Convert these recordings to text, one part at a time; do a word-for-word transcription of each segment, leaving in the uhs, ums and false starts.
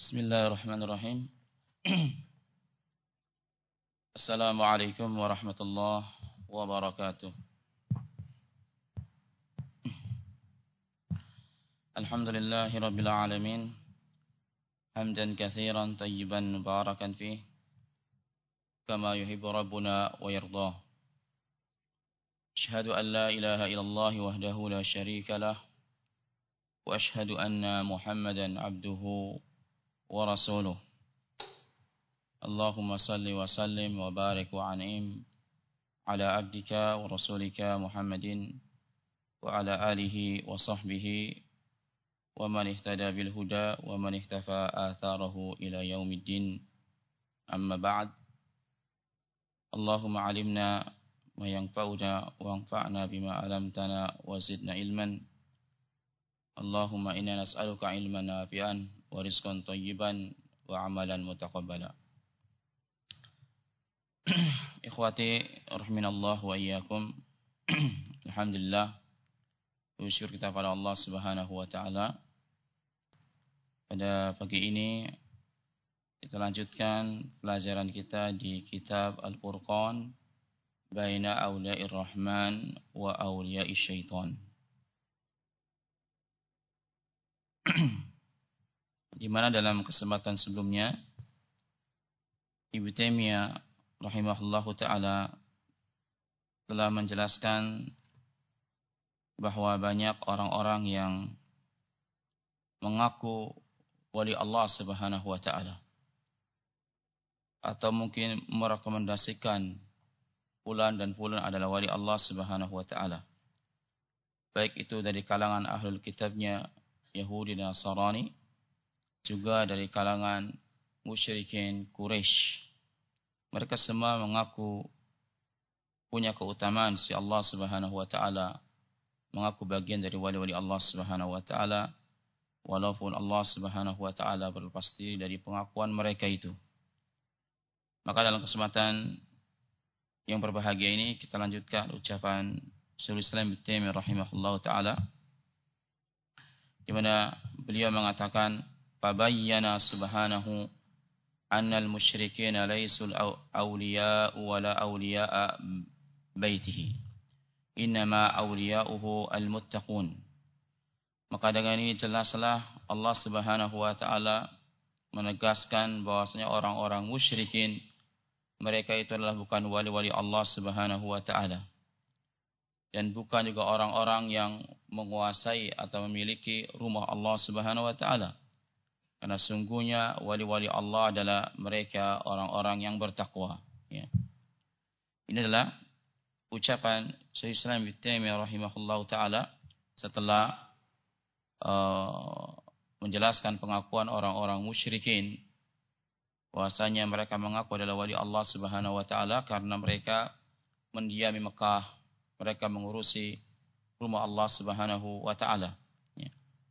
Bismillahirrahmanirrahim. Assalamualaikum warahmatullahi wabarakatuh. Alhamdulillahi rabbil alamin. Hamdan katsiran tayyiban mubarakan fih kama yuhibbu rabbuna wa yardah. Asyhadu an la ilaha illallah wahdahu la syarika lah wa asyhadu anna Muhammadan abduhu wa rasuluh. Allahumma salli wa sallim wa barik wa an'im ala abdika wa rasulika Muhammadin wa ala alihi wa sahbihi wa man ihtada bil huda wa man ihtafa atharahu ila yaumiddin. Amma ba'd. Allahumma alimna ma yanfa'una wa anfa'na bima 'allamtana wa zidna ilman. Allahumma inna nas'aluka ilman nafi'an wa rizqan thayyiban wa amalan mutaqabbala. Ikhwati rahiminallah wa iyyakum. Alhamdulillah, bersyukur kita pada Allah Subhanahu wa taala. Pada pagi ini kita lanjutkan pelajaran kita di kitab Al-Furqan baina awliya'ir rahman wa awliya'ish syaitan. Di mana dalam kesempatan sebelumnya Ibnu Taimiyah rahimahullahu taala telah menjelaskan bahwa banyak orang-orang yang mengaku wali Allah Subhanahu wa taala atau mungkin merekomendasikan fulan dan fulan adalah wali Allah Subhanahu wa taala, baik itu dari kalangan ahlul kitabnya Yahudi dan Nasrani, juga dari kalangan musyrikin Quraisy. Mereka semua mengaku punya keutamaan si Allah Subhanahu wa taala, mengaku bagian dari wali-wali Allah Subhanahu wa taala, walaupun Allah Subhanahu wa taala berlepas diri dari pengakuan mereka itu. Maka dalam kesempatan yang berbahagia ini kita lanjutkan ucapan Syekhul Islam Ibnu Taimiyah rahimahullahu taala, di mana beliau mengatakan, fabayyana subhanahu annal musyrikina laysul awliya'u wala awliya'a baitihi, innama awliya'uhu al-muttaqun. Maka dengan ini jelaslah Allah Subhanahu wa taala menegaskan bahwasanya orang-orang musyrikin mereka itu adalah bukan wali-wali Allah Subhanahu wa taala, dan bukan juga orang-orang yang menguasai atau memiliki rumah Allah Subhanahu wa taala. Karena sungguhnya wali-wali Allah adalah mereka orang-orang yang bertakwa. Ya. Ini adalah ucapan Syekh Islam Ibnu Taimiyah rahimahullahu taala setelah uh, menjelaskan pengakuan orang-orang musyrikin bahwasanya mereka mengaku adalah wali Allah Subhanahu wa taala karena mereka mendiami Mekah, mereka mengurusi rumah Allah Subhanahu wa taala. Ya.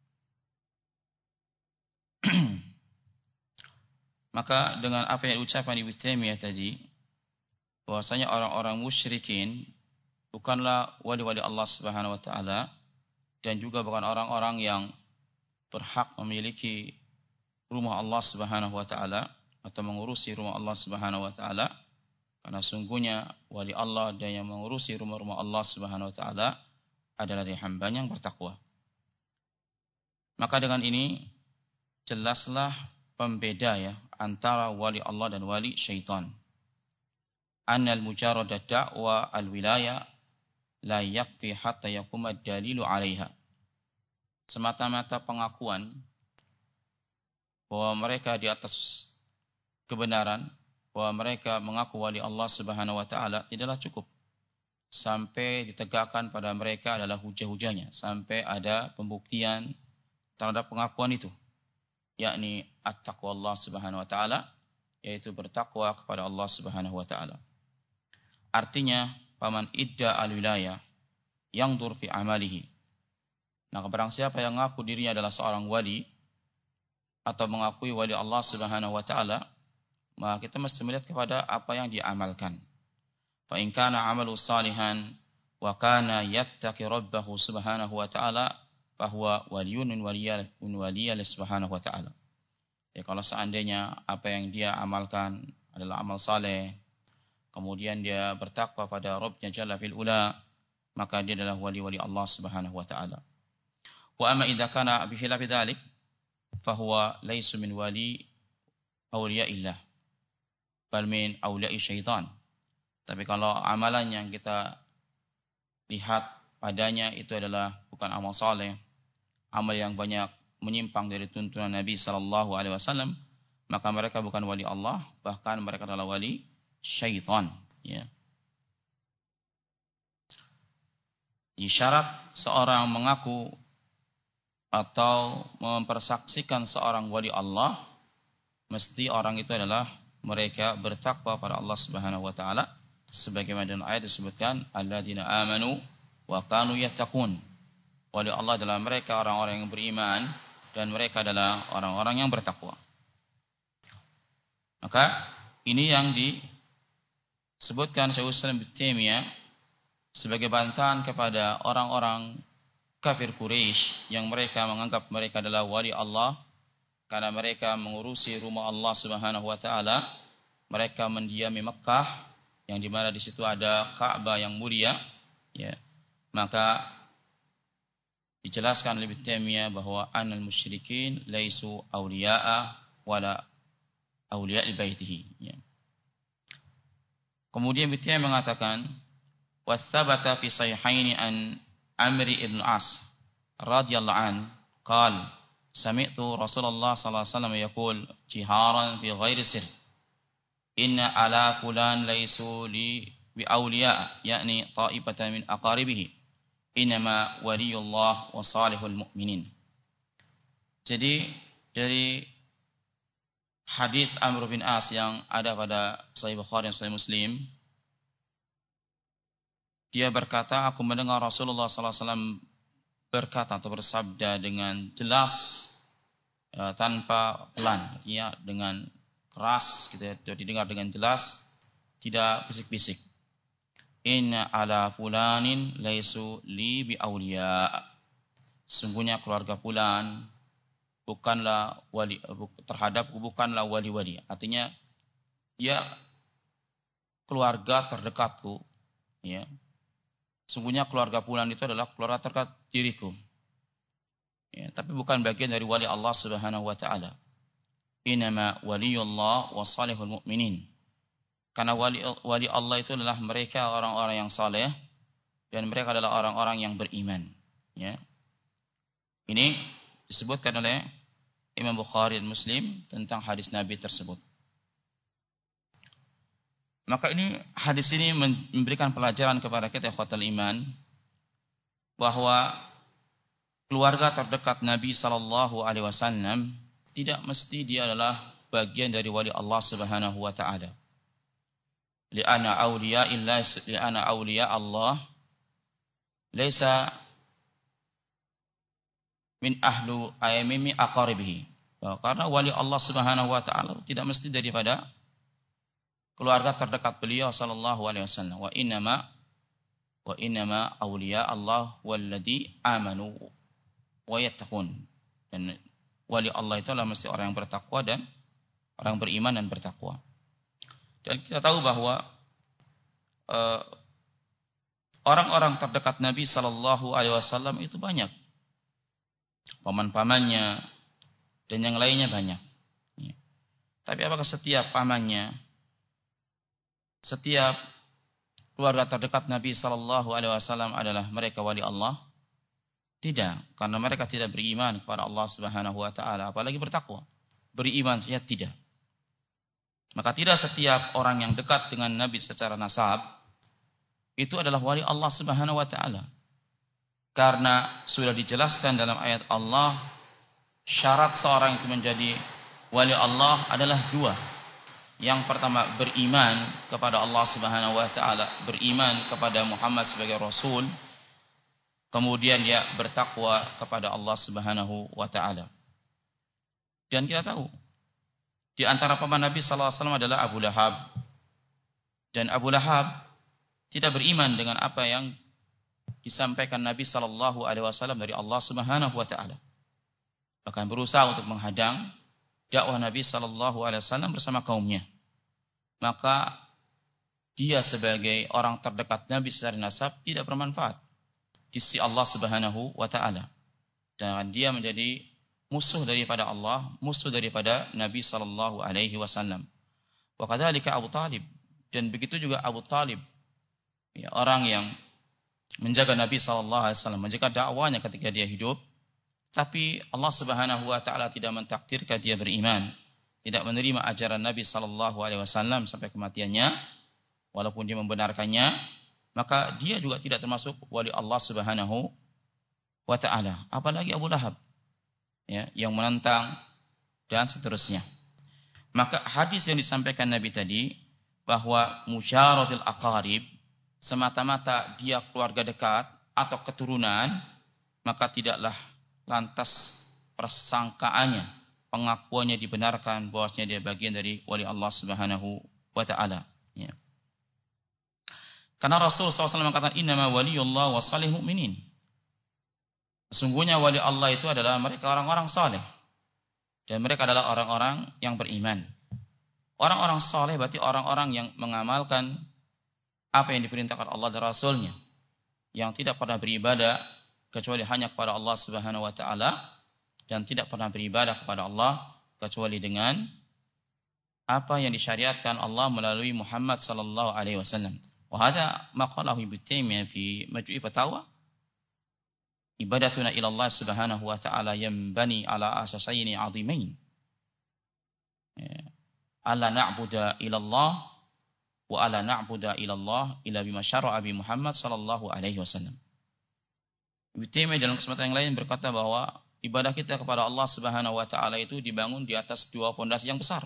Maka dengan apa yang diucapkan Ibnu Taimiyah tadi, bahwasanya orang-orang musyrikin bukanlah wali-wali Allah Subhanahu wa taala dan juga bukan orang-orang yang berhak memiliki rumah Allah Subhanahu wa taala atau mengurusi rumah Allah Subhanahu wa taala, karena sungguhnya wali Allah dan yang mengurusi rumah-rumah Allah Subhanahu wa taala adalah dari hamba-Nya yang bertakwa. Maka dengan ini jelaslah pembeda ya antara wali Allah dan wali syaitan. Annal mujarrada da'wa al-wilayah la yakfi hatta yakuma dalilu 'alaiha. Semata-mata pengakuan bahwa mereka di atas kebenaran, bahwa mereka mengaku wali Allah Subhanahu wa taala tidaklah cukup sampai ditegakkan pada mereka adalah hujah-hujahnya, sampai ada pembuktian terhadap pengakuan itu, yakni at-taqwa Allah Subhanahu wa taala, yaitu bertakwa kepada Allah Subhanahu wa taala. Artinya, paman idda al-wilayah yang dur fi amalihi. Maka barang siapa yang mengaku dirinya adalah seorang wali atau mengakui wali Allah Subhanahu wa taala, maka kita mesti melihat kepada apa yang dia amalkan. Fa in kana 'amalu salihan wa kana yattaqi rabbahu subhanahu wa ta'ala fahuwa waliyun min waliyillah subhanahu wa ta'ala. Ya, kalau seandainya apa yang dia amalkan adalah amal saleh, kemudian dia bertakwa pada Rabbnya Jalla fil Ula, maka dia adalah wali-wali Allah Subhanahu wa taala. Wa amma idza kana bi khilafi dzalik, fa huwa laysa min wali awliyaillah, bal min awliya'i syaitan. Tapi kalau amalan yang kita lihat padanya itu adalah bukan amal saleh, amal yang banyak menyimpang dari tuntunan Nabi sallallahu alaihi wasallam, maka mereka bukan wali Allah, bahkan mereka adalah wali syaitan, ya. Syarat seorang mengaku atau mempersaksikan seorang wali Allah, mesti orang itu adalah mereka bertakwa pada Allah Subhanahu wa taala, sebagaimana dalam ayat disebutkan alladzina amanu wa kanu yattaqun. Wali Allah adalah mereka orang-orang yang beriman dan mereka adalah orang-orang yang bertakwa. Maka ini yang disebutkan Syaikhul Islam Ibnu Taimiyah sebagai bantahan kepada orang-orang kafir Quraisy yang mereka menganggap mereka adalah wali Allah karena mereka mengurusi rumah Allah Subhanahu wa taala. Mereka mendiami Mekah yang di mana di situ ada Ka'bah yang mulia, ya. Maka dijelaskan oleh Ibnu Taimiyah bahwa anal musyrikin laisu awliya'a wala awliya'i baitihi, ya. Kemudian Ibnu Taimiyah mengatakan wa tsabata fi sahihaini an Amri ibn As radhiyallahu an qala sami'tu Rasulullah sallallahu alaihi wasallam yaqul jiharan fi ghairi sir inna ala fulan laisu li bi awliya, yakni ta'ifatan min aqaribihi, innama waliyullah wa salihul mu'minin. Jadi dari hadis Amr bin As yang ada pada Sahih Bukhari dan Sahih Muslim, dia berkata, aku mendengar Rasulullah sallallahu alaihi wasallam berkata atau bersabda dengan jelas, e, tanpa pelan, ya, dengan keras, gitu ya, didengar dengan jelas, tidak bisik-bisik. Inna ala fulanin laisu li bi awliya. Sungguhnya keluarga fulan bukanlah wali, terhadap bukanlah wali-wali. Artinya dia keluarga terdekatku, ya. Sungguhnya keluarga fulan itu adalah keluarga terdekat diriku, ya, tapi bukan bagian dari wali Allah Subhanahu wa taala. Innama waliyullah wa salihul mu'minin. Karena wali wali Allah itu adalah mereka orang-orang yang saleh dan mereka adalah orang-orang yang beriman, ya. Ini disebutkan oleh Imam Bukhari dan Muslim tentang hadis Nabi tersebut. Maka ini hadis ini memberikan pelajaran kepada kita ikhwatal iman bahwa keluarga terdekat Nabi sallallahu alaihi wasallam tidak mesti dia adalah bagian dari wali Allah Subhanahu wa taala. Li'anna awliya illa li'anna awliya Allah laisa min ahlu ayyami aqaribihi. Karena wali Allah Subhanahu wa taala tidak mesti daripada keluarga terdekat beliau sallallahu alaihi wasallam. Wa innama wa innama awliya Allah walladzi amanu wa yattaqun. Dan wali Allah itu adalah mesti orang yang bertakwa dan orang beriman dan bertakwa. Dan kita tahu bahwa uh, orang-orang terdekat Nabi sallallahu alaihi wasallam itu banyak. Paman-pamannya dan yang lainnya banyak. Ya. Tapi apakah setiap pamannya, setiap keluarga terdekat Nabi sallallahu alaihi wasallam adalah mereka wali Allah? Tidak, karena mereka tidak beriman kepada Allah Subhanahu wa taala, apalagi bertakwa. Beriman saja tidak. Maka tidak setiap orang yang dekat dengan Nabi secara nasab itu adalah wali Allah Subhanahu wa taala. Karena sudah dijelaskan dalam ayat Allah, syarat seorang itu menjadi wali Allah adalah dua. Yang pertama, beriman kepada Allah Subhanahu wa taala, beriman kepada Muhammad sebagai rasul. Kemudian dia bertakwa kepada Allah Subhanahu wa taala. Dan kita tahu di antara paman Nabi sallallahu alaihi wasallam adalah Abu Lahab. Dan Abu Lahab tidak beriman dengan apa yang disampaikan Nabi sallallahu alaihi wasallam dari Allah Subhanahu wa taala. Bahkan berusaha untuk menghadang dakwah Nabi sallallahu alaihi wasallam bersama kaumnya. Maka dia sebagai orang terdekat Nabi secara nasab tidak bermanfaat di sisi Allah Subhanahu wa taala. Dan dia menjadi musuh daripada Allah, musuh daripada Nabi sallallahu alaihi wasallam. Wa kadzalika Abu Talib, dan begitu juga Abu Talib, ya, orang yang menjaga Nabi sallallahu alaihi wasallam, menjaga dakwanya ketika dia hidup, tapi Allah Subhanahu wa taala tidak mentakdirkan dia beriman, tidak menerima ajaran Nabi sallallahu alaihi wasallam sampai kematiannya, walaupun dia membenarkannya, maka dia juga tidak termasuk wali Allah Subhanahu wa taala. Apalagi Abu Lahab, ya, yang menentang dan seterusnya. Maka hadis yang disampaikan Nabi tadi bahwa musyaratul aqarib, semata-mata dia keluarga dekat atau keturunan, maka tidaklah lantas persangkaannya, pengakuannya dibenarkan bahwasanya dia bagian dari wali Allah Subhanahu wa taala, ya. Karena Rasul sallallahu alaihi wasallam mengatakan innama waliyullah wa salihul mu'minin. Sesungguhnya wali Allah itu adalah mereka orang-orang saleh, dan mereka adalah orang-orang yang beriman. Orang-orang saleh berarti orang-orang yang mengamalkan apa yang diperintahkan Allah dan Rasulnya, yang tidak pernah beribadah kecuali hanya kepada Allah Subhanahu wa taala, dan tidak pernah beribadah kepada Allah kecuali dengan apa yang disyariatkan Allah melalui Muhammad sallallahu alaihi wasallam. Wa hadza maqalahu Ibnu Taimiyah fi Majmu' Fatawa. Ibadatuna ila Allah Subhanahu wa taala yanbani ala asasaini 'azimain. Alla na'budu ila Allah wa alla na'budu ila Allah illa bima syara'a bi Muhammad sallallahu alaihi wasallam. Ibnu Taimiyah dalam kesempatan yang lain berkata bahwa ibadah kita kepada Allah Subhanahu wa taala itu dibangun di atas dua fondasi yang besar.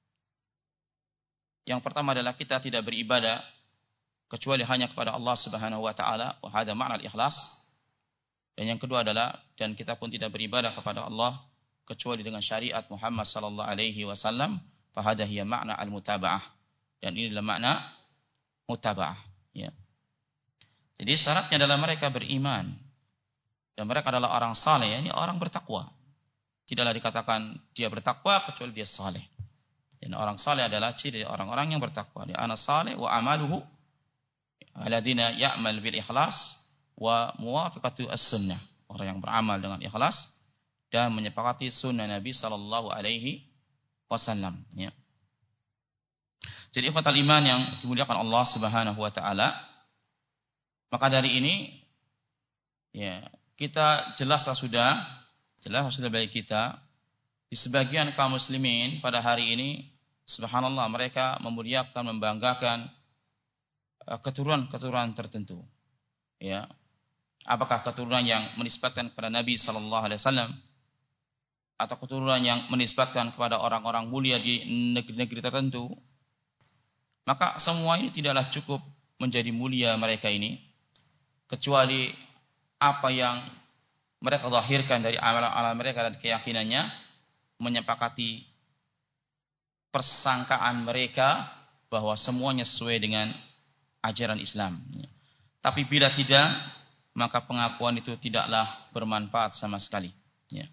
Yang pertama adalah kita tidak beribadah kecuali hanya kepada Allah Subhanahu wa taala, wa hadza ma'na al-ikhlas. Dan yang kedua adalah, dan kita pun tidak beribadah kepada Allah kecuali dengan syariat Muhammad sallallahu alaihi wasallam, fa hadza hiya ma'na al-mutaba'ah. Dan ini adalah makna mutaba'ah, ya. Jadi syaratnya adalah mereka beriman, dan mereka adalah orang saleh, yakni orang bertakwa. Tidaklah dikatakan dia bertakwa kecuali dia saleh. Dan orang saleh adalah ciri orang-orang yang bertakwa. Dia ana saleh wa amaluhu alladina ya'mal bil ikhlas wa muwafiqatu as-sunnah. Orang yang beramal dengan ikhlas dan menyepakati sunnah Nabi sallallahu alaihi wasallam, ya. Jadi ikhwatal iman yang dimuliakan Allah Subhanahu wa taala, maka dari ini, ya, kita jelaslah sudah, jelaslah sudah bagi kita di sebagian kaum muslimin pada hari ini, subhanallah, mereka memuliakan, membanggakan keturunan-keturunan tertentu, ya. Apakah keturunan yang menisbatkan kepada Nabi sallallahu alaihi wasallam, atau keturunan yang menisbatkan kepada orang-orang mulia di negeri-negeri tertentu, maka semua ini tidaklah cukup menjadi mulia mereka ini, kecuali apa yang mereka zahirkan dari amalan-amalan mereka dan keyakinannya menyepakati persangkaan mereka bahwa semuanya sesuai dengan ajaran Islam. Tapi bila tidak, maka pengakuan itu tidaklah bermanfaat sama sekali, ya.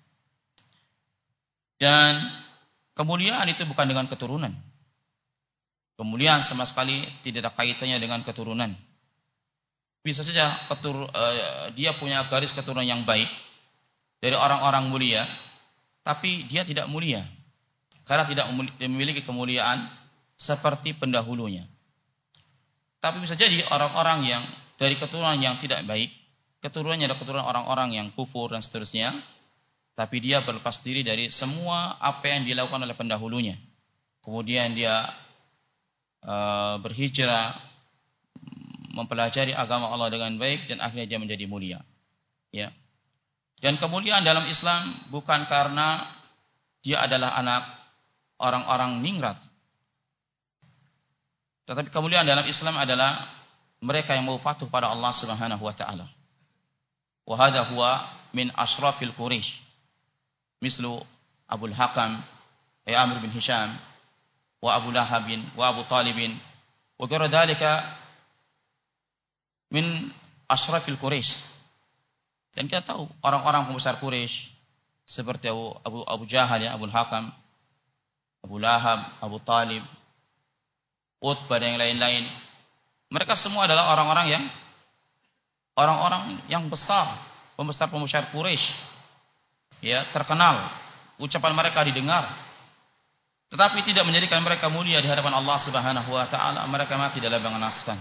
Dan kemuliaan itu bukan dengan keturunan. Kemuliaan sama sekali tidak ada kaitannya dengan keturunan. Bisa saja ketur, uh, dia punya garis keturunan yang baik dari orang-orang mulia, tapi dia tidak mulia karena tidak memiliki kemuliaan seperti pendahulunya. Tapi bisa jadi orang-orang yang dari keturunan yang tidak baik, keturunannya adalah keturunan orang-orang yang kufur dan seterusnya, tapi dia berlepas diri dari semua apa yang dilakukan oleh pendahulunya. Kemudian dia uh, berhijrah, mempelajari agama Allah dengan baik, dan akhirnya dia menjadi mulia, ya. Dan kemuliaan dalam Islam bukan karena dia adalah anak orang-orang ningrat, tetapi kemuliaan dalam Islam adalah mereka yang mau patuh pada Allah Subhanahu wa taala. Wa hadha huwa min ashrafil Quraisy, mislu Abu Hakam, ya Amr bin Hisham, wa Abu Lahab, wa Abu Talib, wa ghairu dzalika min ashrafil Quraisy. Dan kita tahu orang-orang pembesar Quraisy seperti Abu Abu, Abu Jahal, ya, Abu Hakam, Abu Lahab, Abu Talib, Utbah dan yang lain-lain. Mereka semua adalah orang-orang yang orang-orang yang besar, pembesar-pembesar Quraisy. Ya, terkenal. Ucapan mereka didengar. Tetapi tidak menjadikan mereka mulia di hadapan Allah Subhanahu wa taala. Mereka mati dalam mengenaskan.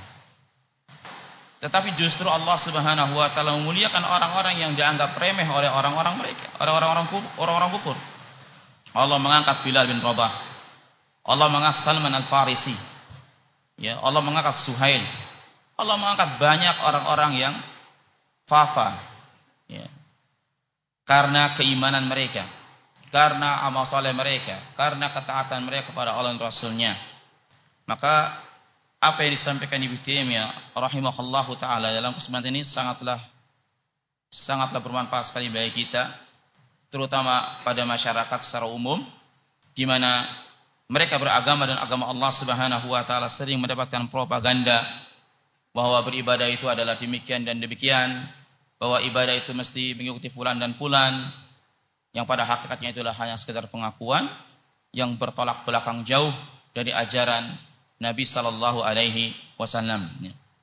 Tetapi justru Allah Subhanahu wa taala memuliakan orang-orang yang dianggap remeh oleh orang-orang mereka, orang-orang orang-orang kufur. Allah mengangkat Bilal bin Rabah. Allah mengangkat Salman Al-Farisi. Ya, Allah mengangkat Suhail. Allah mengangkat banyak orang-orang yang fafa. Ya. Karena keimanan mereka, karena amal saleh mereka, karena ketaatan mereka kepada Allah dan Rasul-Nya. Maka apa yang disampaikan Ibnu Taimiyah rahimahullahu taala dalam kesempatan ini sangatlah sangatlah bermanfaat sekali bagi kita, terutama pada masyarakat secara umum, di mana mereka beragama dan agama Allah Subhanahu wa taala sering mendapatkan propaganda bahwa beribadah itu adalah demikian dan demikian, bahwa ibadah itu mesti mengikuti fulan dan fulan, yang pada hakikatnya itulah hanya sekedar pengakuan yang bertolak belakang jauh dari ajaran Nabi sallallahu alaihi wasallam.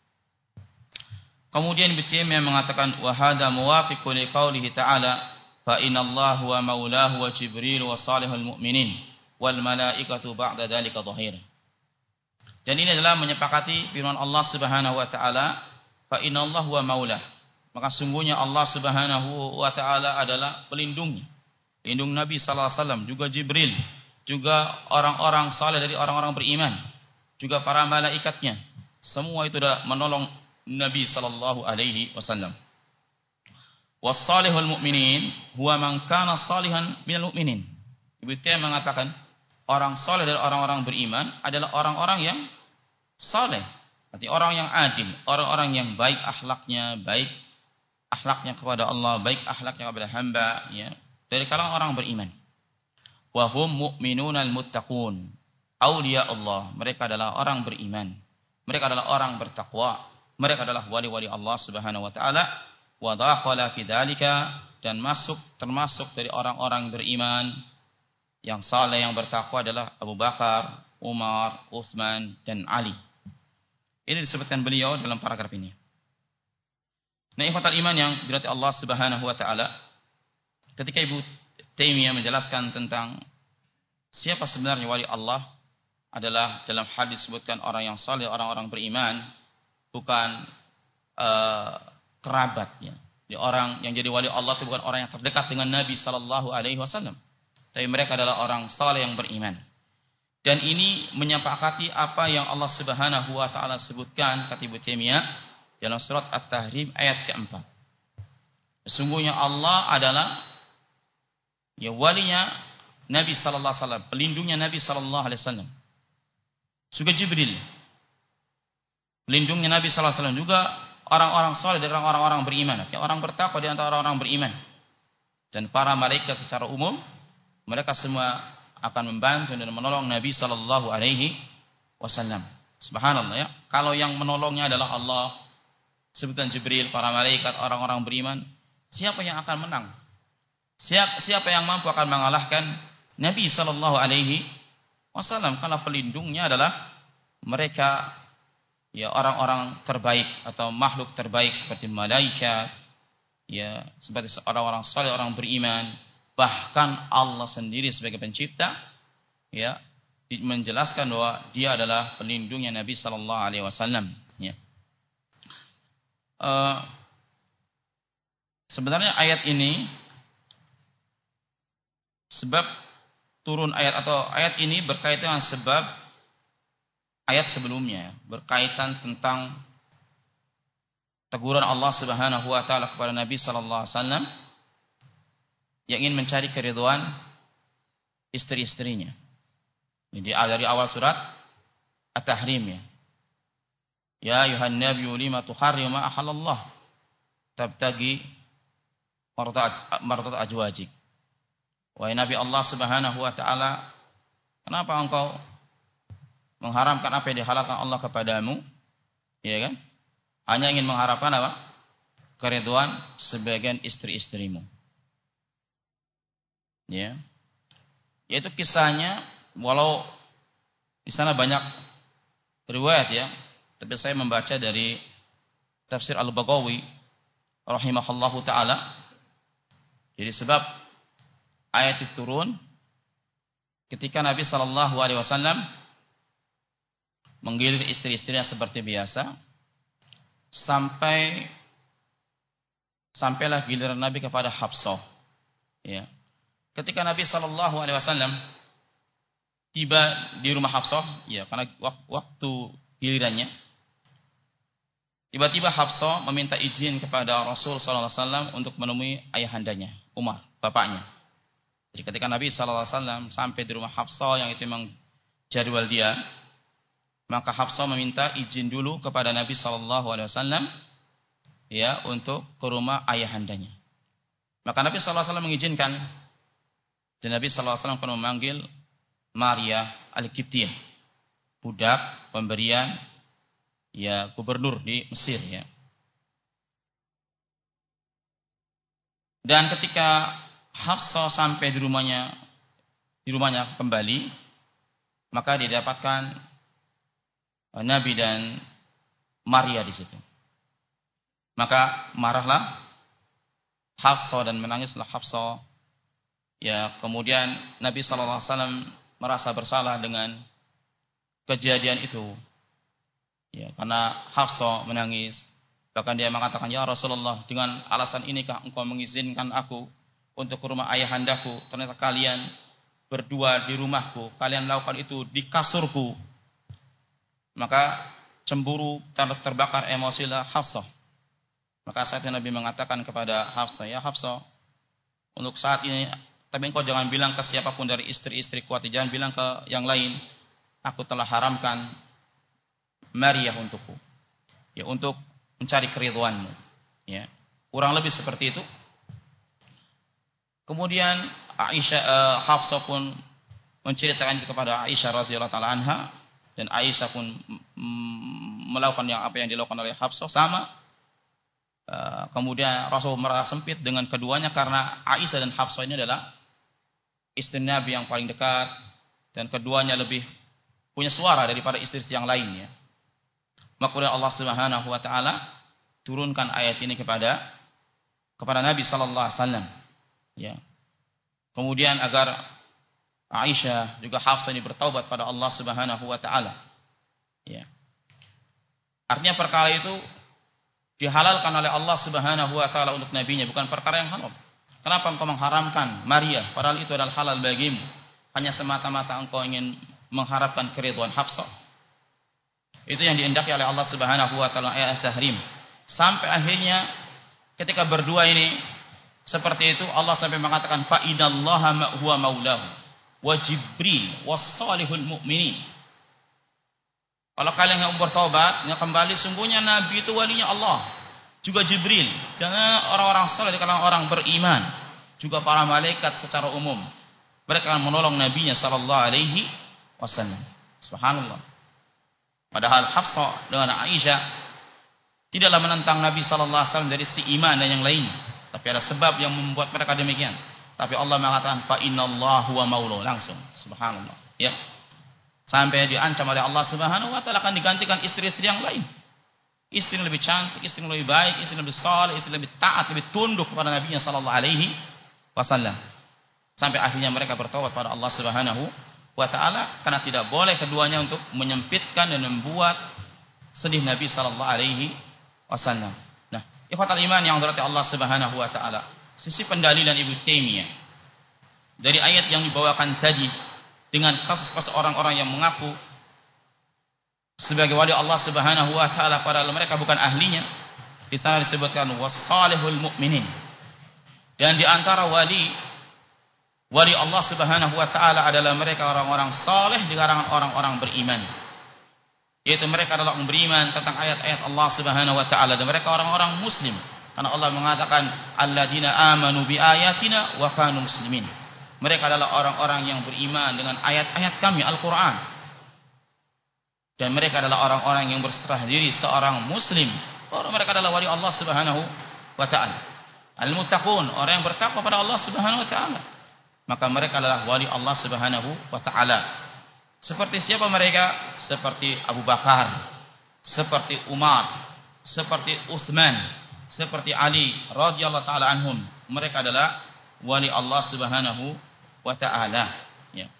Kemudian Ibnu Taimiyah mengatakan wa hadza muwafiqun liqaulihi ta'ala fa innallaha wa maulahu wa jibril wa salihul mu'minin wal malaikatu ba'da dzalika dhahir. Dan ini adalah menyepakati firman Allah Subhanahu wa taala fa innallaha wa maulah. Maka sungguhnya Allah Subhanahu wa taala adalah pelindungnya. Lindung Nabi sallallahu alaihi wasallam, juga Jibril, juga orang-orang saleh dari orang-orang beriman, juga para malaikatnya. Semua itu adalah menolong Nabi sallallahu alaihi wasallam. Was-salihul mu'minin huwa man kana salihan minal mu'minin. Ibnu Taimiyah mengatakan orang saleh dari orang-orang beriman adalah orang-orang yang saleh, arti orang yang adil, orang-orang yang baik akhlaknya, baik akhlaknya kepada Allah, baik akhlaknya kepada hamba, ya, dari kalangan orang beriman. Wa hum mu'minunal muttaqun, auliya Allah. Mereka adalah orang beriman, mereka adalah orang bertakwa, mereka adalah wali-wali Allah Subhanahu wa taala. Wa dakhala fi dzalika, dan masuk termasuk dari orang-orang beriman yang saleh yang bertakwa adalah Abu Bakar, Umar, Utsman dan Ali. Ini disebutkan beliau dalam paragraf ini. Nah, ikhwatal iman yang dirahmati Allah Subhanahu wa taala, ketika Ibnu Taimiyah menjelaskan tentang siapa sebenarnya wali Allah, adalah dalam hadis disebutkan orang yang saleh, orang-orang beriman, bukan uh, kerabatnya. Jadi orang yang jadi wali Allah itu bukan orang yang terdekat dengan Nabi sallallahu alaihi wasallam, tapi mereka adalah orang saleh yang beriman. Dan ini menyepakati apa yang Allah Subhanahu wa taala sebutkan, kata Ibnu Taimiyah, dalam surat At-Tahrim ayat keempat. Sesungguhnya Allah adalah ya walinya Nabi sallallahu alaihi wasallam, pelindungnya Nabi sallallahu alaihi wasallam. Juga Jibril, pelindungnya Nabi sallallahu alaihi wasallam, juga orang-orang saleh dari orang-orang beriman, ya, orang bertakwa di antara orang-orang beriman. Dan para malaikat secara umum, mereka semua akan membantu dan menolong Nabi sallallahu alaihi wasallam. Subhanallah, ya. Kalau yang menolongnya adalah Allah, sebutan Jibril, para malaikat, orang-orang beriman, siapa yang akan menang? Siapa, siapa yang mampu akan mengalahkan Nabi sallallahu alaihi wasallam? Karena pelindungnya adalah mereka, ya, orang-orang terbaik atau makhluk terbaik seperti malaikat, ya, seperti orang-orang saleh, orang beriman, bahkan Allah sendiri sebagai pencipta, ya, menjelaskan bahwa dia adalah pelindungnya Nabi sallallahu alaihi wasallam, ya. Uh, sebenarnya ayat ini, sebab turun ayat atau ayat ini berkaitan dengan sebab ayat sebelumnya, berkaitan tentang teguran Allah Subhanahu wa taala kepada Nabi sallallahu alaihi wasallam yang ingin mencari keridhaan istri-istrinya. Jadi dari awal surat At-Tahrim, ya. Ya ayuhan nabiyyu lima tuharrimu ma ahallallah tabtagi mardat ajwajik. Wahai Nabi Allah Subhanahu wa taala, kenapa engkau mengharamkan apa yang dihalalkan Allah kepadamu? Ya kan? Hanya ingin mengharapkan apa? Keridhaan sebagian istri-istrimu. Ya. Yaitu kisahnya walau di sana banyak riwayat ya, tapi saya membaca dari tafsir Al-Baghawi rahimahullahu taala. Jadi sebab ayat itu turun ketika Nabi sallallahu alaihi wasallam menggilir istri-istrinya seperti biasa sampai sampailah giliran Nabi kepada Hafsah. Ya. Ketika Nabi sallallahu alaihi wasallam tiba di rumah Hafsah, ya karena waktu gilirannya, tiba-tiba Hafsah meminta izin kepada Rasul sallallahu alaihi wasallam untuk menemui ayahandanya, Umar, bapaknya. Jadi ketika Nabi sallallahu alaihi wasallam sampai di rumah Hafsah yang itu memang jadwal dia, maka Hafsah meminta izin dulu kepada Nabi sallallahu alaihi wasallam ya untuk ke rumah ayahandanya. Maka Nabi sallallahu alaihi wasallam mengizinkan, dan Nabi sallallahu alaihi wasallam pun memanggil Maria Al-Qibtiyah, budak pemberian ya gubernur di Mesir ya. Dan ketika Hafsah sampai di rumahnya di rumahnya kembali, maka didapatkan Nabi dan Maria di situ. Maka marahlah Hafsah dan menangislah Hafsah. Ya, kemudian Nabi sallallahu alaihi wasallam merasa bersalah dengan kejadian itu. Ya, karena Hafsah menangis, bahkan dia mengatakan, "Ya Rasulullah, dengan alasan inikah engkau mengizinkan aku untuk ke rumah ayahandaku? Ternyata kalian berdua di rumahku, kalian lakukan itu di kasurku." Maka cemburu, terbakar emosilah Hafsah. Maka saat itu Nabi mengatakan kepada Hafsah, "Ya Hafsah, untuk saat ini, tapi engkau jangan bilang ke siapapun dari istri-istri kuat, jangan bilang ke yang lain, aku telah haramkan Maria untukku, ya untuk mencari keridhaanmu." Ya, kurang lebih seperti itu. Kemudian Aisyah, uh, Hafsah pun menceritakan kepada Aisyah radhiyallahu taala anha, dan Aisyah pun mm, melakukan yang apa yang dilakukan oleh Hafsah sama. Uh, kemudian Rasul merasa sempit dengan keduanya karena Aisyah dan Hafsah ini adalah istri Nabi yang paling dekat, dan keduanya lebih punya suara daripada istri yang lainnya. Maka Allah Subhanahu wa taala turunkan ayat ini kepada kepada Nabi sallallahu alaihi wasallam. Ya. Kemudian agar Aisyah juga Hafsah ini bertaubat pada Allah Subhanahu wa taala. Ya. Artinya perkara itu dihalalkan oleh Allah Subhanahu wa taala untuk nabinya, bukan perkara yang haram. Kenapa engkau mengharamkan Maria padahal itu adalah halal bagimu? Hanya semata-mata engkau ingin mengharapkan keridhaan Hafsah. Itu yang dihendaki oleh Allah Subhanahu wa taala ayat tahrim. Sampai akhirnya ketika berdua ini seperti itu, Allah sampai mengatakan fa inallaha huwa maulahu wa Jibril wassalihul mu'minin. Kalau kalian yang bertobat, yang kembali, sungguhnya Nabi itu walinya Allah, juga Jibril, jangan orang-orang saleh di kalangan orang beriman, juga para malaikat secara umum. Mereka akan menolong nabinya sallallahu alaihi wasallam. Subhanallah. Padahal Hafsah dengan Aisyah tidaklah menentang Nabi sallallahu alaihi wasallam dari si iman dan yang lainnya, tapi ada sebab yang membuat mereka demikian. Tapi Allah mengatakan fa innallaha huwa maula, langsung. Subhanallah. Ya. Sampai diancam oleh Allah Subhanahu wa taala akan digantikan istri-istri yang lain. Istri yang lebih cantik, istri yang lebih baik, istri yang lebih saleh, istri yang lebih taat, lebih tunduk kepada Nabi sallallahu alaihi wasallam. Sampai akhirnya mereka bertaubat pada Allah Subhanahu wa taala, karena tidak boleh keduanya untuk menyempitkan dan membuat sedih Nabi sallallahu alaihi wasallam. Nah, ikhwatal iman yang dirahmati Allah Subhanahu wa taala, sisi pendalilan Ibnu Taimiyah dari ayat yang dibawakan tadi dengan kasus-kasus orang-orang yang mengaku sebagai wali Allah Subhanahu wa taala padahal mereka bukan ahlinya. Di sana disebutkan wassalihul mu'minin. Dan di antara wali wali Allah Subhanahu wa taala adalah mereka orang-orang saleh di kalangan orang-orang beriman. Yaitu mereka adalah orang beriman tentang ayat-ayat Allah Subhanahu wa taala, dan mereka orang-orang muslim. Karena Allah mengatakan alladzina amanu bi ayatina wa kanu muslimin. Mereka adalah orang-orang yang beriman dengan ayat-ayat kami Al-Quran. Dan mereka adalah orang-orang yang berserah diri seorang muslim. Orang mereka adalah wali Allah Subhanahu wa ta'ala. Al-muttaqun, orang yang bertakwa pada Allah Subhanahu wa ta'ala. Maka mereka adalah wali Allah Subhanahu wa ta'ala. Seperti siapa mereka? Seperti Abu Bakar, seperti Umar, seperti Uthman, seperti Ali radhiyallahu taala anhum. Mereka adalah wali Allah Subhanahu wa taala, ya.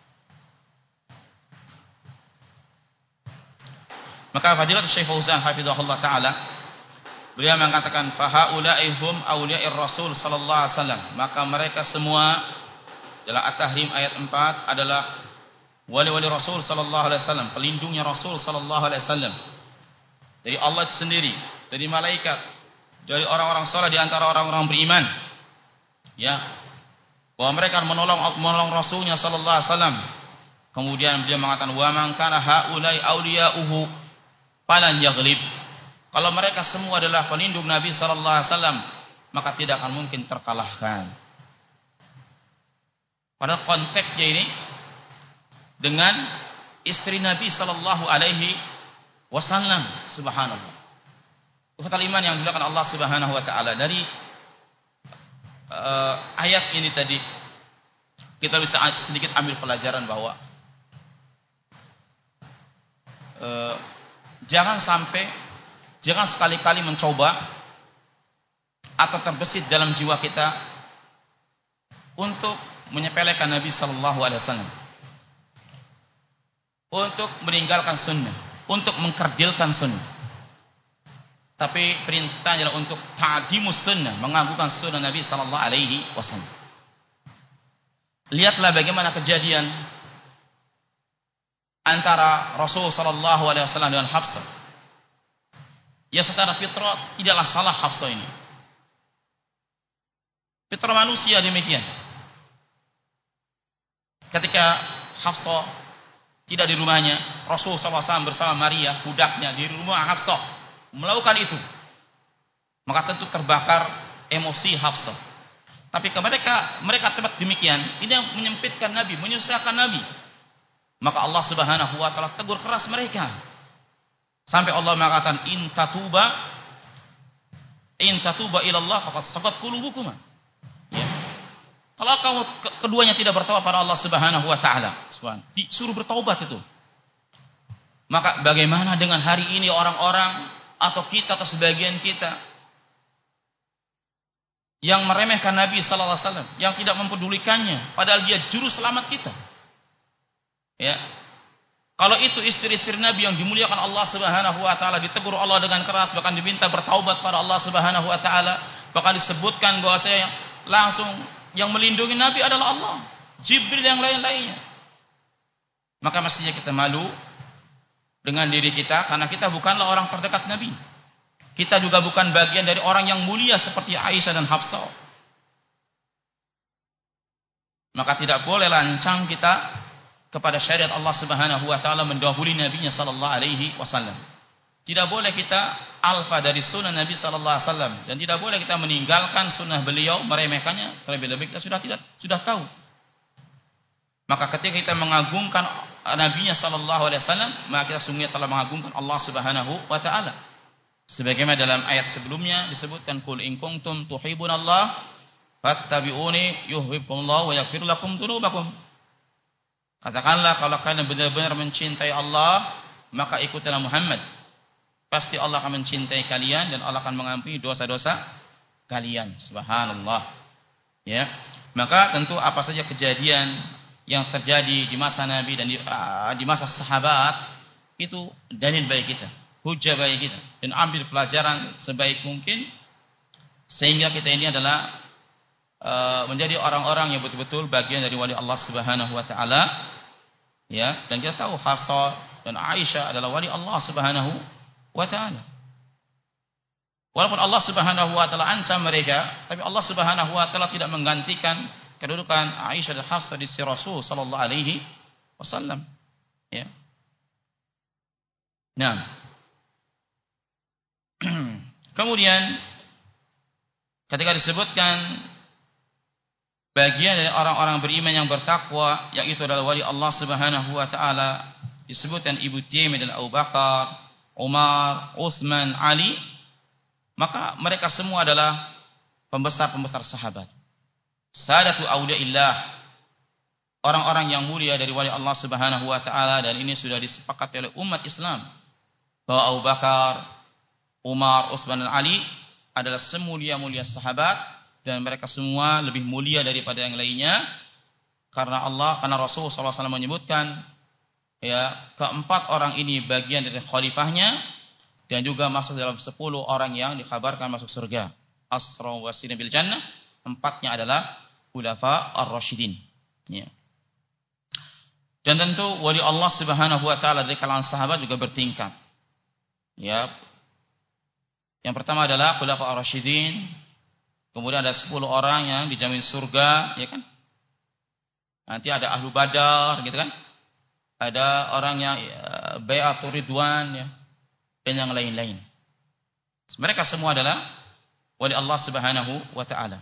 Maka Fadilatul Syekh Fauzan hafizahullah taala beliau mengatakan fahaula'i hum auliya'ir Rasul sallallahu alaihi wasallam. Maka mereka semua dalam At-Tahrim ayat empat adalah wali-wali Rasul sallallahu alaihi wasallam, pelindungnya Rasul sallallahu alaihi wasallam. Dari Allah itu sendiri, dari malaikat, dari orang-orang saleh di antara orang-orang beriman. Ya. Bahwa mereka menolong menolong Rasulnya sallallahu alaihi wasallam. Kemudian beliau mengatakan wa man kana haula'i auliya'uhu falan yaghlib. Kalau mereka semua adalah pelindung Nabi sallallahu alaihi wasallam, maka tidak akan mungkin terkalahkan. Pada konteksnya ini dengan istri Nabi sallallahu alaihi wasallam, subhanallah. Ikhwatal iman yang dimuliakan Allah Subhanahu wa taala, dari uh, ayat ini tadi kita bisa sedikit ambil pelajaran bahwa uh, jangan sampai jangan sekali-kali mencoba atau terbesit dalam jiwa kita untuk menyepelekan Nabi sallallahu alaihi wasallam, untuk meninggalkan sunnah, untuk mengkerdilkan sunnah. Tapi perintahnya adalah untuk ta'dimus sunnah, mengagungkan sunnah Nabi sallallahu alaihi wasallam. Lihatlah bagaimana kejadian antara Rasul sallallahu alaihi wasallam dengan Hafsah. Ya, secara fitrah tidaklah salah Hafsah ini. Fitrah manusia demikian. Ketika Hafsah tidak di rumahnya, Rasul sallallahu alaihi wasallam bersama Maria, budaknya, di rumah Hafsah melakukan itu, maka tentu terbakar emosi Hafsah. Tapi mereka mereka tempat demikian, ini yang menyempitkan Nabi, menyusahkan Nabi. Maka Allah Subhanahu wa taala tegur keras mereka. Sampai Allah mengatakan in tatuba in tatuba ila Allah faqad sagat qulubukum. Ya. Kalau kamu keduanya tidak bertaubat pada Allah Subhanahu wa taala, disuruh bertaubat itu. Maka bagaimana dengan hari ini orang-orang atau kita atau sebagian kita yang meremehkan Nabi sallallahu alaihi wasallam, yang tidak mempedulikannya padahal dia juru selamat kita. Ya. Kalau itu istri-istri Nabi yang dimuliakan Allah Subhanahu wa taala ditegur Allah dengan keras, bahkan diminta bertaubat pada Allah Subhanahu wa taala, bahkan disebutkan bahwa saya langsung yang melindungi Nabi adalah Allah, Jibril yang lain-lainnya. Maka mestinya kita malu dengan diri kita, karena kita bukanlah orang terdekat Nabi. Kita juga bukan bagian dari orang yang mulia seperti Aisyah dan Hafsah. Maka tidak boleh lancang kita kepada syariat Allah Subhanahu wa taala mendahului nabinya sallallahu alaihi wasallam. Tidak boleh kita alfa dari sunnah Nabi sallallahu alaihi wasallam, dan tidak boleh kita meninggalkan sunnah beliau, meremehkannya, terlebih-lebih kita sudah tidak sudah tahu. Maka ketika kita mengagungkan nabinya sallallahu alaihi wasallam, maka kita sungguh telah mengagungkan Allah Subhanahu wa taala. Sebagaimana dalam ayat sebelumnya disebutkan qul in kuntum tuhibbunallah fattabi'uni yuhibbukumullah wa yaghfir lakum dzunubakum. Katakanlah kalau kalian benar-benar mencintai Allah, maka ikutilah Muhammad. Pasti Allah akan mencintai kalian dan Allah akan mengampuni dosa-dosa kalian. Subhanallah. Ya. Maka tentu apa saja kejadian yang terjadi di masa Nabi dan di, uh, di masa sahabat itu dalil bagi kita, hujah bagi kita, dan ambil pelajaran sebaik mungkin sehingga kita ini adalah uh, menjadi orang-orang yang betul-betul bagian dari wali Allah Subhanahu wa taala. Ya, dan kita tahu Hafsah dan Aisyah adalah wali Allah Subhanahu wa taala. Walaupun Allah Subhanahu wa taala ancam mereka, tapi Allah Subhanahu wa taala tidak menggantikan kedudukan Aisyah dan Hafsah di sisi Rasul sallallahu alaihi wasallam. Ya. Nah. Kemudian ketika disebutkan bagian dari orang-orang beriman yang bertakwa, yang itu adalah wali Allah Subhanahu wa taala, disebutkan Ibu Taimiyah dan Abu Bakar, Umar, Utsman, Ali, maka mereka semua adalah pembesar-pembesar sahabat. Sadatu auliyaillah, orang-orang yang mulia dari wali Allah Subhanahu wa taala, dan ini sudah disepakati oleh umat Islam bahwa Abu Bakar, Umar, Utsman dan Ali adalah semulia-mulia sahabat, dan mereka semua lebih mulia daripada yang lainnya karena Allah, karena Rasul sallallahu alaihi wasallam menyebutkan ya, keempat orang ini bagian dari khalifahnya dan juga masuk dalam sepuluh orang yang dikabarkan masuk surga. Asra wasina bil jannah, empatnya adalah khulafa ar-rasyidin. Ya. Dan tentu wali Allah Subhanahu wa taala dari kalangan sahabat juga bertingkat. Ya. Yang pertama adalah khulafa ar-rasyidin, kemudian ada sepuluh orang yang dijamin surga, ya kan? Nanti ada ahlu badar, gitu kan? Ada orang yang ya, bai'atur ridwan, ya, dan yang lain-lain. Mereka semua adalah wali Allah Subhanahu wa taala.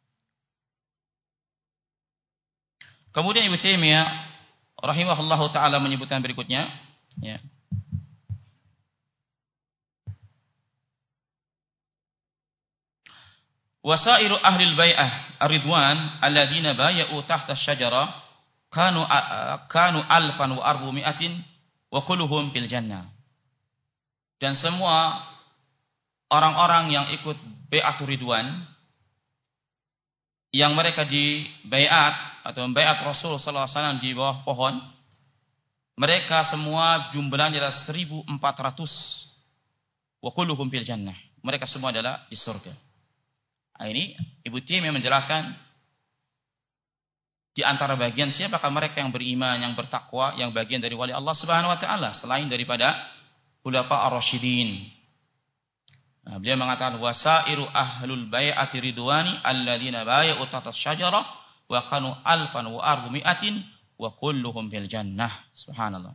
Kemudian Ibnu Taimiyah rahimahullahu taala menyebutkan berikutnya, ya. Wasairu ahli al-bai'ah ar-ridwan alladziina bay'u tahta asy-syajarah kanu kanu alfan wa arbumi'atin wa kulluhum fil jannah. Dan semua orang-orang yang ikut bai'atur ridwan yang mereka di bai'at atau bai'at Rasul sallallahu alaihi wasallam di bawah pohon, mereka semua jumlahnya adalah seribu empat ratus wa kulluhum fil jannah. Mereka semua adalah di surga. Nah, ini Ibnu Taimiyah menjelaskan di antara bagian siapakah mereka yang beriman, yang bertakwa, yang bagian dari wali Allah Subhanahu wa taala selain daripada khulafa ar-rasyidin. Nah, beliau mengatakan wasairu ahlul bai'ati ridwani alladzina bai'u tahta asy-syajarah wa kanu alfan wa arbumi'atin wa kulluhum fil jannah. Subhanallah.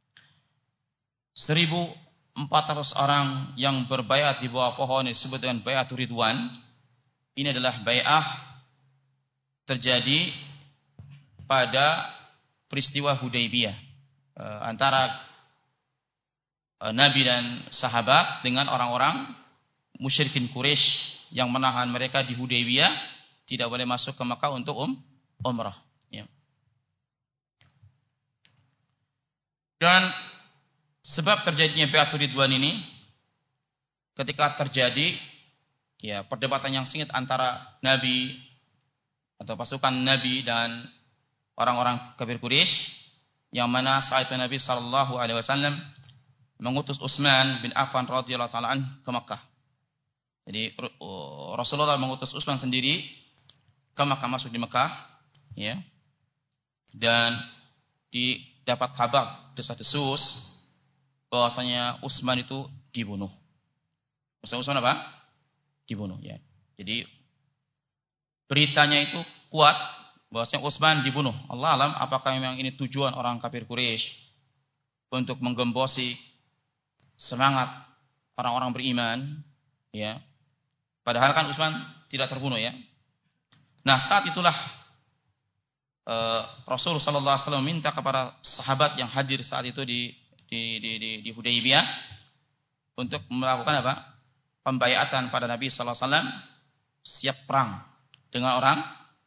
seribu empat ratus orang yang berbaiat di bawah pohon disebut dengan bai'atur ridwan. Ini adalah bai'ah terjadi pada peristiwa Hudaybiyah e, antara e, Nabi dan sahabat dengan orang-orang musyrikin Quraisy yang menahan mereka di Hudaybiyah, tidak boleh masuk ke Makkah untuk um, umrah. Ya. Dan sebab terjadinya bai'atur ridwan ini, ketika terjadi ya perdebatan yang sengit antara Nabi atau pasukan Nabi dan orang-orang kafir Quraisy, yang mana saat itu Nabi sallallahu alaihi wasallam mengutus Utsman bin Affan radhiyallahu taala an ke Makkah. Jadi Rasulullah mengutus Utsman sendiri ke Makkah, masuk di Makkah, ya. Dan didapat kabar desas-desus bahwasanya Utsman itu dibunuh. Utsman apa? Dibunuh, ya. Jadi beritanya itu kuat bahwasanya Utsman dibunuh. Allah alam apakah memang ini tujuan orang kafir Quraisy untuk menggembosi semangat orang-orang beriman, ya. Padahal kan Utsman tidak terbunuh, ya. Nah, saat itulah uh, Rasulullah sallallahu alaihi wasallam minta kepada sahabat yang hadir saat itu di di di di, di Hudaybiyah untuk melakukan apa? Pembaiatan pada Nabi sallallahu alaihi wasallam siap perang dengan orang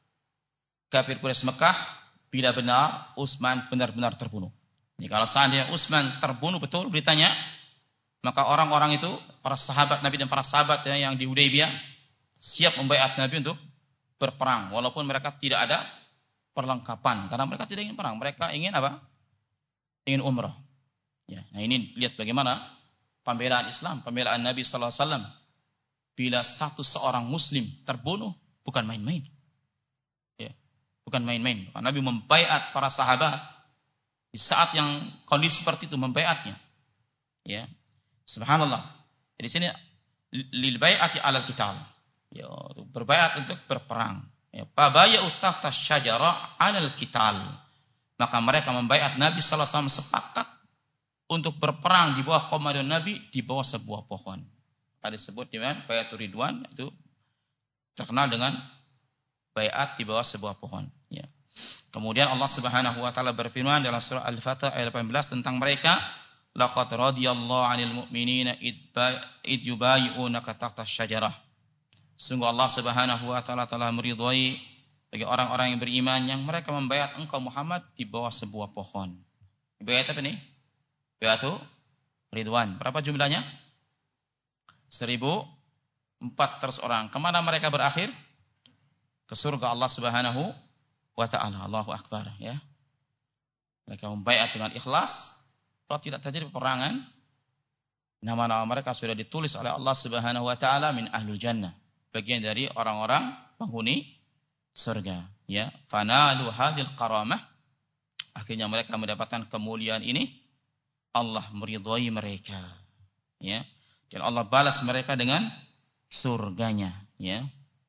kafir Quraisy Mekah bila benar Utsman benar-benar terbunuh. Jadi kalau seandainya Utsman terbunuh betul beritanya, maka orang-orang itu, para sahabat Nabi dan para sahabat ya, yang di Hudaybiyah siap membaiat Nabi untuk berperang walaupun mereka tidak ada perlengkapan, karena mereka tidak ingin perang, mereka ingin apa? Ingin umrah. Ya, nah ini lihat bagaimana pembelaan Islam, pembelaan Nabi sallallahu alaihi wasallam. Bila satu seorang muslim terbunuh, bukan main-main. Ya, bukan main-main. Nabi membaiat para sahabat di saat yang kondisi seperti itu, membaiatnya. Ya. Subhanallah. Di sini lil bai'ati 'alal qital. Ya, berbaiat untuk berperang. Ya, fa bai'u tahta asy-syajarah 'alal qital. Maka mereka membaiat Nabi sallallahu alaihi wasallam sepakat untuk berperang di bawah komandan Nabi di bawah sebuah pohon. Ada disebut dengan bai'atur ridwan, itu terkenal dengan baiat di bawah sebuah pohon, ya. Kemudian Allah Subhanahu wa taala berfirman dalam surah Al-Fatah ayat delapan belas tentang mereka, laqad radiyallahu 'anil mu'minina id yubayyi'unaka tahta asy-syajarah. Sungguh Allah Subhanahu wa taala telah meridhai bagi orang-orang yang beriman yang mereka membaiat engkau Muhammad di bawah sebuah pohon. Baiat apa nih? Baiatu Ridwan. Berapa jumlahnya? seribu empat ratus orang. Kemana mereka berakhir? Ke surga Allah Subhanahu wa ta'ala. Allahu Akbar. Ya. Mereka membaiat dengan ikhlas. Kalau tidak terjadi peperangan, nama-nama mereka sudah ditulis oleh Allah Subhanahu wa ta'ala min ahlul jannah. Bagian dari orang-orang penghuni surga. Ya. Fanalu hadil karamah. Akhirnya mereka mendapatkan kemuliaan ini. Allah meridhai mereka. Ya. Dan Allah balas mereka dengan surganya. Ya.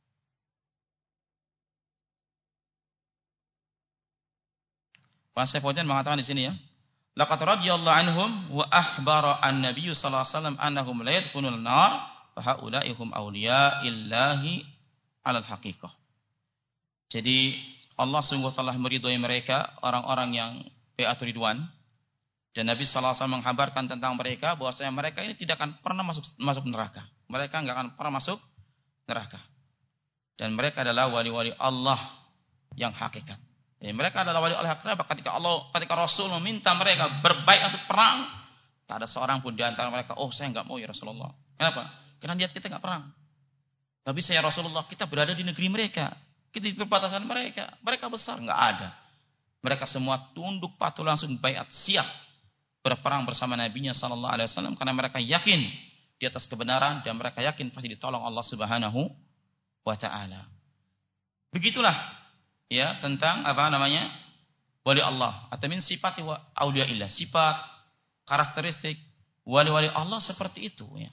Pak Syekh Fauzan mengatakan di sini ya. Laqad radiyallahu anhum wa akhbara an-nabiy sallallahu alaihi wasallam annahum la yadkhulun nar fa haula'i hum awliya illahi 'alal haqiqah. Jadi Allah sungguh telah meridhai mereka orang-orang yang baiat ridwan, dan Nabi sallallahu alaihi wasallam menghabarkan tentang mereka bahwasanya mereka ini tidak akan pernah masuk masuk neraka. Mereka enggak akan pernah masuk neraka. Dan mereka adalah wali-wali Allah yang hakikat. Ya, mereka adalah wali Allah. Kenapa? Ketika Allah, ketika Rasul meminta mereka berbaik untuk perang, tak ada seorang pun di antara mereka, oh saya enggak mau ya Rasulullah. Kenapa? Karena lihat kita enggak perang. Enggak bisa ya Rasulullah, kita berada di negeri mereka, kita di perbatasan mereka, mereka besar, enggak ada. Mereka semua tunduk patuh langsung baiat siap berperang bersama Nabi-Nya sallallahu alaihi wasallam karena mereka yakin di atas kebenaran dan mereka yakin pasti ditolong Allah Subhanahu wa taala. Begitulah ya tentang apa namanya wali Allah atau min sifat wa auliyaillah, sifat karakteristik wali-wali Allah seperti itu ya.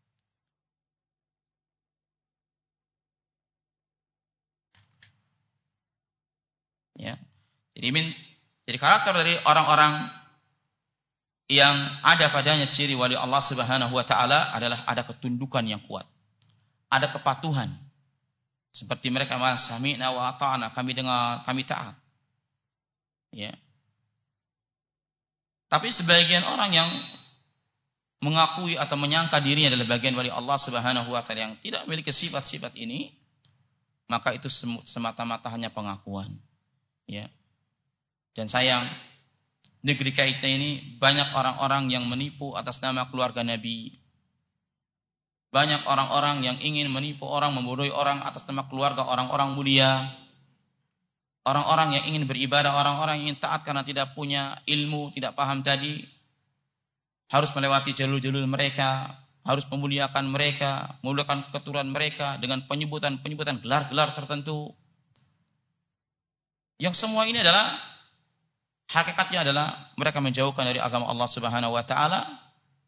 Ya. Jadi min jadi karakter dari orang-orang yang ada padanya ciri wali Allah Subhanahu wa taala adalah ada ketundukan yang kuat. Ada kepatuhan. Seperti mereka mengatakan sami'na wa ata'na, kami dengar, kami taat. Ya. Tapi sebagian orang yang mengakui atau menyangka dirinya adalah bagian wali Allah Subhanahu wa taala yang tidak memiliki sifat-sifat ini, maka itu semata-mata hanya pengakuan. Ya. Dan sayang, negeri kita ini banyak orang-orang yang menipu atas nama keluarga Nabi. Banyak orang-orang yang ingin menipu orang, membodohi orang atas nama keluarga orang-orang mulia. Orang-orang yang ingin beribadah, orang-orang yang ingin taat karena tidak punya ilmu, tidak paham tadi. Harus melewati jalur-jalur mereka, harus memuliakan mereka, memuliakan keturunan mereka dengan penyebutan-penyebutan gelar-gelar tertentu. Yang semua ini adalah hakikatnya adalah mereka menjauhkan dari agama Allah Subhanahu wa taala.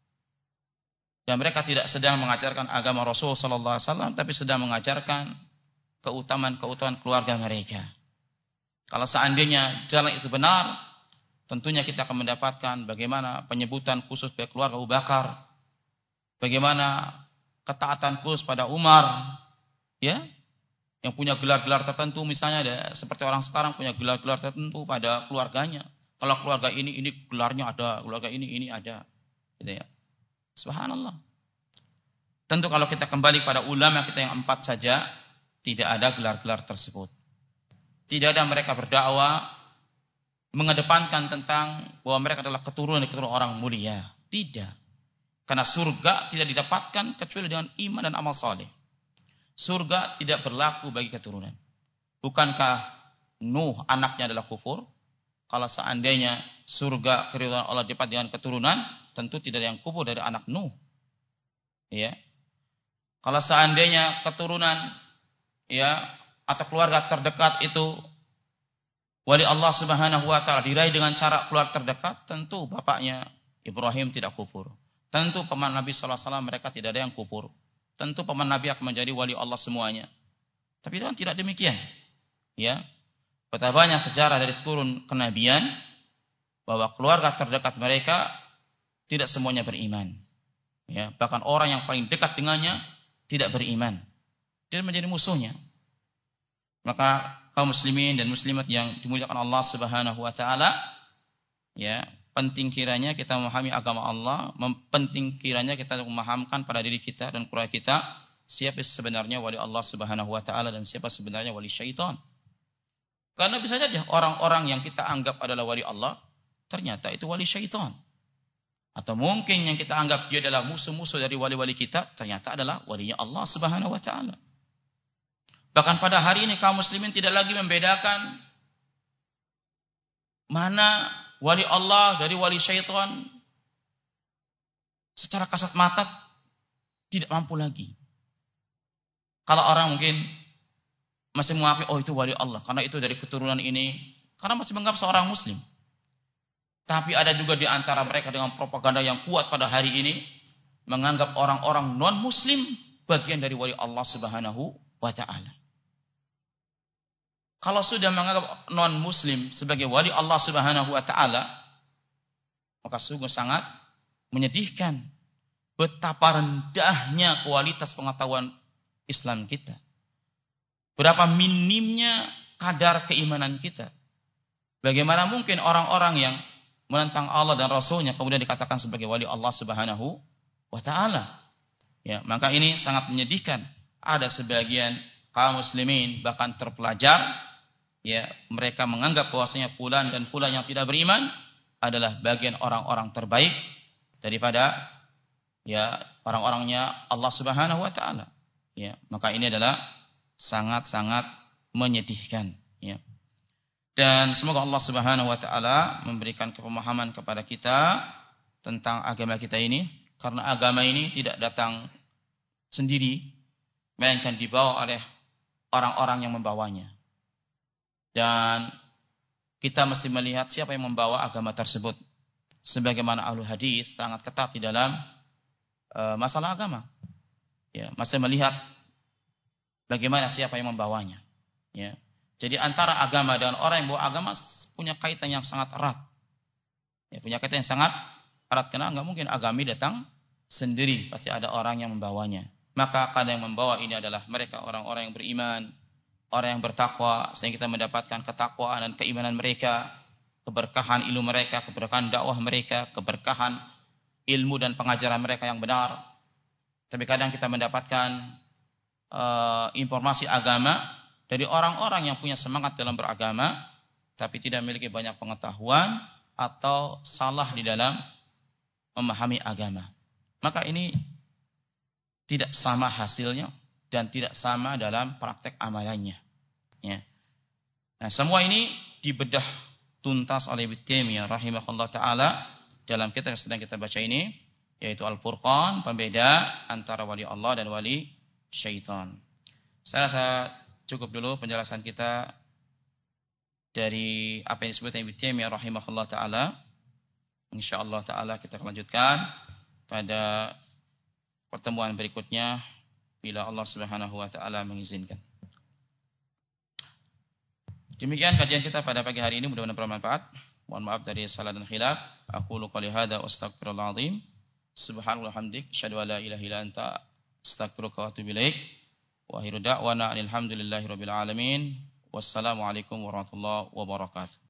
Dan mereka tidak sedang mengajarkan agama Rasul sallallahu alaihi wasallam, tapi sedang mengajarkan keutamaan-keutamaan keluarga mereka. Kalau seandainya jalan itu benar, tentunya kita akan mendapatkan bagaimana penyebutan khusus bagi keluarga Abu Bakar, bagaimana ketaatan khusus pada Umar, ya, yang punya gelar-gelar tertentu, misalnya ada, seperti orang sekarang punya gelar-gelar tertentu pada keluarganya. Kalau keluarga ini ini gelarnya ada, keluarga ini ini ada, gitu ya. Subhanallah. Tentu kalau kita kembali pada ulama kita yang empat saja, tidak ada gelar-gelar tersebut. Tidak ada mereka berdakwah mengedepankan tentang bahwa mereka adalah keturunan dari keturunan orang mulia. Tidak. Karena surga tidak didapatkan kecuali dengan iman dan amal saleh. Surga tidak berlaku bagi keturunan. Bukankah Nuh anaknya adalah kufur? Kalau seandainya surga keridhaan Allah dapat dengan keturunan, tentu tidak ada yang kufur dari anak Nuh. Ya. Kalau seandainya keturunan ya atau keluarga terdekat itu wali Allah Subhanahu wa taala diraih dengan cara keluarga terdekat, tentu bapaknya Ibrahim tidak kufur. Tentu paman Nabi sallallahu alaihi wasallam mereka tidak ada yang kufur. Tentu paman Nabi akan menjadi wali Allah semuanya. Tapi itu tidak demikian. Ya. Betapa banyak sejarah dari turun kenabian bahwa keluarga terdekat mereka tidak semuanya beriman. Ya, bahkan orang yang paling dekat dengannya tidak beriman. Dia menjadi musuhnya. Maka kaum muslimin dan muslimat yang dimuliakan Allah Subhanahu wa taala, ya, penting kiranya kita memahami agama Allah, penting kiranya kita memahamkan pada diri kita dan keluarga kita siapa sebenarnya wali Allah Subhanahu wa taala dan siapa sebenarnya wali syaitan. Karena bisa saja orang-orang yang kita anggap adalah wali Allah, ternyata itu wali syaitan. Atau mungkin yang kita anggap dia adalah musuh-musuh dari wali-wali kita, ternyata adalah walinya Allah Subhanahu wa taala. Bahkan pada hari ini kaum muslimin tidak lagi membedakan mana wali Allah dari wali syaitan. Secara kasat mata tidak mampu lagi. Kalau orang mungkin masih mengakui, oh itu wali Allah, karena itu dari keturunan ini, karena masih menganggap seorang muslim. Tapi ada juga di antara mereka dengan propaganda yang kuat pada hari ini, menganggap orang-orang non-muslim bagian dari wali Allah Subhanahu wa ta'ala. Kalau sudah menganggap non-muslim sebagai wali Allah Subhanahu wa ta'ala, maka sungguh sangat menyedihkan betapa rendahnya kualitas pengetahuan Islam kita. Berapa minimnya kadar keimanan kita. Bagaimana mungkin orang-orang yang menentang Allah dan Rasulnya kemudian dikatakan sebagai wali Allah Subhanahu wa ta'ala. Ya, maka ini sangat menyedihkan. Ada sebagian kaum muslimin bahkan terpelajar, ya, mereka menganggap bahwasanya fulan dan fulan yang tidak beriman adalah bagian orang-orang terbaik daripada ya orang-orangnya Allah Subhanahu wa ta'ala. Ya, maka ini adalah sangat-sangat menyedihkan, ya. Dan semoga Allah Subhanahu wa ta'ala memberikan kepemahaman kepada kita tentang agama kita ini. Karena agama ini tidak datang sendiri, melainkan dibawa oleh orang-orang yang membawanya. Dan kita mesti melihat siapa yang membawa agama tersebut. Sebagaimana ahlu hadis sangat ketat di dalam uh, masalah agama. Ya, masih melihat bagaimana siapa yang membawanya. Ya. Jadi antara agama dan orang yang bawa agama punya kaitan yang sangat erat. Ya, punya kaitan yang sangat erat karena enggak mungkin agami datang sendiri, pasti ada orang yang membawanya. Maka kadang yang membawa ini adalah mereka orang-orang yang beriman, orang yang bertakwa, sehingga kita mendapatkan ketakwaan dan keimanan mereka, keberkahan ilmu mereka, keberkahan dakwah mereka, keberkahan ilmu dan pengajaran mereka yang benar. Tapi kadang kita mendapatkan uh, informasi agama dari orang-orang yang punya semangat dalam beragama, tapi tidak memiliki banyak pengetahuan atau salah di dalam memahami agama. Maka ini tidak sama hasilnya dan tidak sama dalam praktek amalannya. Ya. Nah, semua ini dibedah tuntas oleh Ibnu Taimiyah rahimahullah taala dalam kitab yang sedang kita baca ini, yaitu Al-Furqan, pembeda antara wali Allah dan wali syaitan. Saya rasa cukup dulu penjelasan kita dari apa yang disebutkan Ibnu Taimiyah rahimahullah taala. Insyaallah taala kita akan lanjutkan pada pertemuan berikutnya bila Allah Subhanahu wa taala mengizinkan. Demikian kajian kita pada pagi hari ini, mudah-mudahan bermanfaat. Mohon maaf dari salah dan khilaf. Aqulu qouli hadza wa astaghfirullahal azim. Subhanallah hamdik, asyhadu an la ilaha illa anta, astaghfiruka wa atubu ilaik. Wa akhiru da'wana alhamdulillahi rabbil alamin. Wassalamualaikum warahmatullahi wabarakatuh.